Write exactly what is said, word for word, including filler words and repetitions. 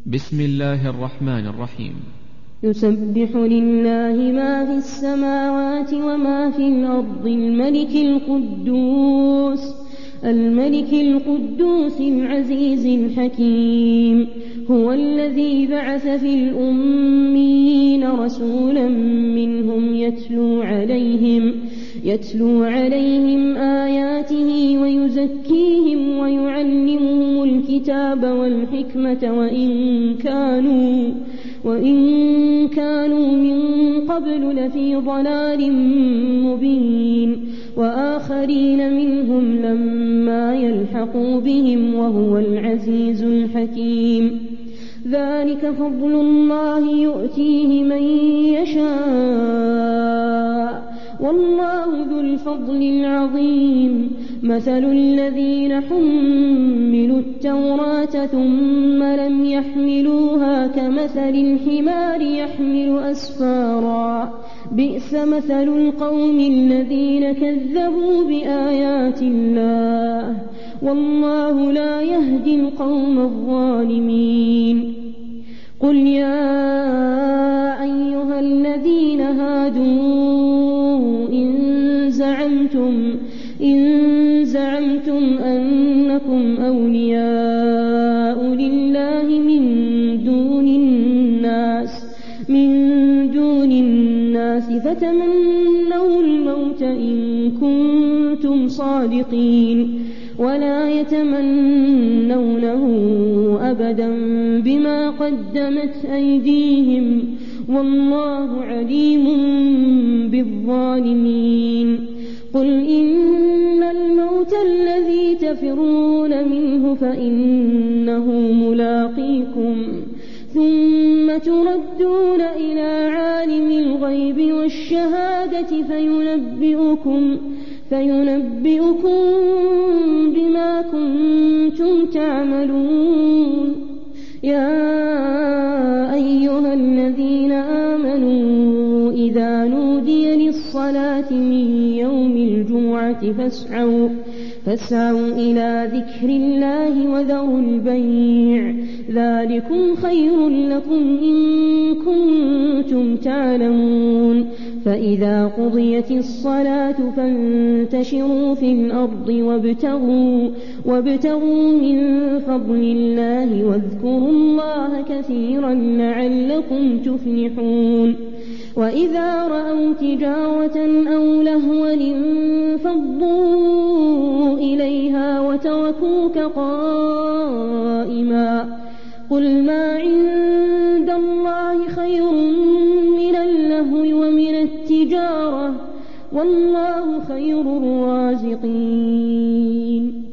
بسم الله الرحمن الرحيم. يسبح لله ما في السماوات وما في الأرض الملك القدوس الملك القدوس العزيز الحكيم. هو الذي بعث في الأميين رسولا منهم يتلو عليهم يتلو عليهم آياته ويزكيهم ويعلمهم الكتاب والحكمة وإن كانوا وإن كانوا من قبل لفي ضلال مبين وآخرين منهم لما يلحقوا بهم وهو العزيز الحكيم. ذلك فضل الله يؤتيه من يشاء والله ذو الفضل العظيم. مثل الذين حملوا التوراة ثم لم يحملوها كمثل الحمار يحمل أسفارا بئس مثل القوم الذين كذبوا بآيات الله والله لا يهدي القوم الظالمين. قل يا أيها الذين هادوا إن زعمتم إن زعمتم أنكم أولياء لله من دون الناس من دون الناس فتمنوا الموت إن كنتم صادقين ولا يتمنونه أبدا بما قدمت أيديهم والله عليم بالظالمين. قل إن الموت الذي تفرون منه فإنه ملاقيكم ثم تردون إلى عالم الغيب والشهادة فينبئكم فينبئكم بما كنتم تعملون. يا أيها الذين آمنوا إذا نودي للصلاة من يوم الجمعة فاسعوا فاسعوا إلى ذكر الله وذروا البيع ذلكم خير لكم إن كنتم تعلمون. فإذا قضيت الصلاة فانتشروا في الأرض وابتغوا, وابتغوا من فضل الله واذكروا الله كثيرا لعلكم تفلحون. وإذا رأوا تجارة أو لهوا انفضوا إليها وتركوك قائما قل ما عند الله خير من اللهو ومن التجارة والله خير الرازقين.